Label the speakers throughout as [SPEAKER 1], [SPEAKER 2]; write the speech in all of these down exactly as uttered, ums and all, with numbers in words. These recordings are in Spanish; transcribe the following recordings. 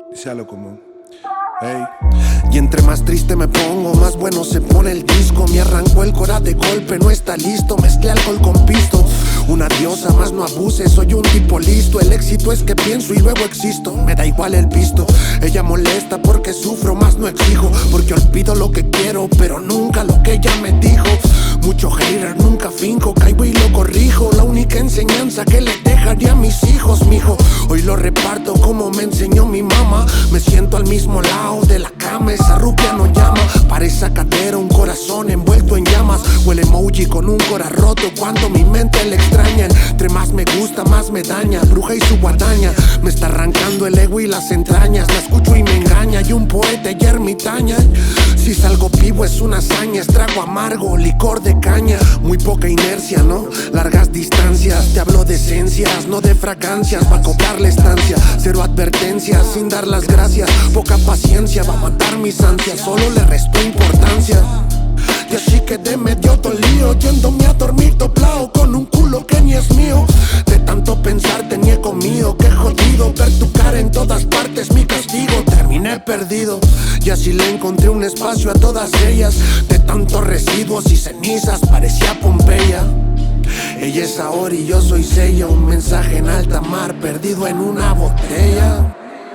[SPEAKER 1] Dice algo como: hey. Y entre más triste me pongo, más bueno se pone el disco. Me arrancó el cora de golpe, no está listo. Mezclé alcohol con pisto. Una diosa, más no abuses, soy un tipo listo. El éxito es que pienso y luego existo. Me da igual el visto. Ella molesta porque sufro, más no exijo. Porque olvido lo que quiero, pero nunca lo que ella me dijo. Mucho hater, nunca finco, caigo y lo corrijo. La única enseñanza que le dejaría a mis hijos, mijo. Hoy lo reparto como me enseñó mi mamá. Me siento al mismo lado de la cama, esa rubia no llama. Parece sacatera, un corazón envuelto en llamas. O el emoji con un cora roto cuando mi mente le extraña. Entre más me gusta, más me daña. Bruja y su guadaña, me está arrancando el ego y las entrañas. La escucho y me engaña, y un poeta y ermitaña. Si salgo vivo es una hazaña, es trago amargo, licor de caña. Muy poca inercia, ¿no? Largas distancias, te hablo de esencias, no de fragancias. Pa' cobrar la estancia, cero advertencias, sin dar las gracias. Poca paciencia, va a matar mis ansias, solo le resto importancia. Y así quedé medio dolido, yéndome a dormir doblado con un culo que ni es mío. De tanto pensar tenía comido, qué jodido. Ver tu cara en todas partes, mi castigo. Terminé perdido, y así le encontré un espacio a todas ellas. De tantos residuos y cenizas parecía Pompeya. Ella es ahora y yo soy Sella, un mensaje en alta mar perdido en una botella.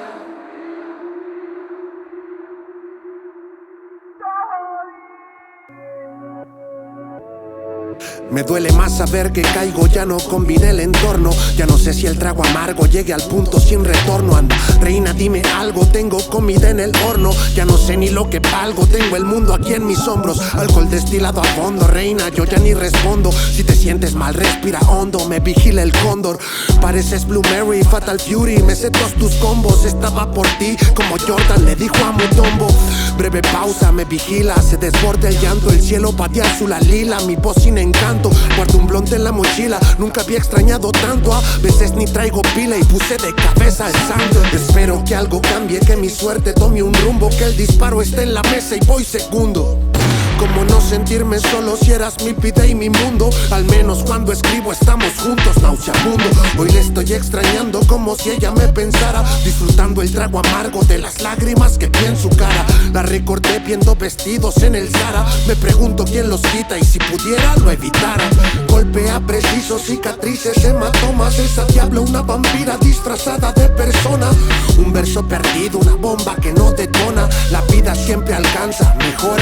[SPEAKER 1] Me duele más saber que caigo, ya no combiné el entorno. Ya no sé si el trago amargo llegue al punto sin retorno. Anda, reina, dime algo, tengo comida en el horno. Ya no sé ni lo que valgo, tengo el mundo aquí en mis hombros. Alcohol destilado a fondo, reina, yo ya ni respondo. Si te sientes mal, respira hondo, me vigila el cóndor. Pareces Blue Mary, Fatal Fury, me sé todos tus combos. Estaba por ti, como Jordan le dijo a Mutombo. Breve pausa, me vigila, se desborda el llanto. El cielo patea azul a lila, mi voz sin encanto. Guardo un blonde en la mochila, nunca había extrañado tanto. A veces ni traigo pila y puse de cabeza el santo. Espero que algo cambie, que mi suerte tome un rumbo. Que el disparo esté en la mesa y voy segundo. Como no sentirme solo si eras mi vida y mi mundo. Al menos cuando escribo estamos juntos, nauseabundo. Hoy le estoy extrañando como si ella me pensara. Disfrutando el trago amargo de las lágrimas que vi en su cara. La recordé viendo vestidos en el Zara. Me pregunto quién los quita y si pudiera lo evitara. Golpea preciso, cicatrices, hematomas. Esa diabla, una vampira disfrazada de persona. Un verso perdido, una bomba que no detona. La vida siempre alcanza, mejor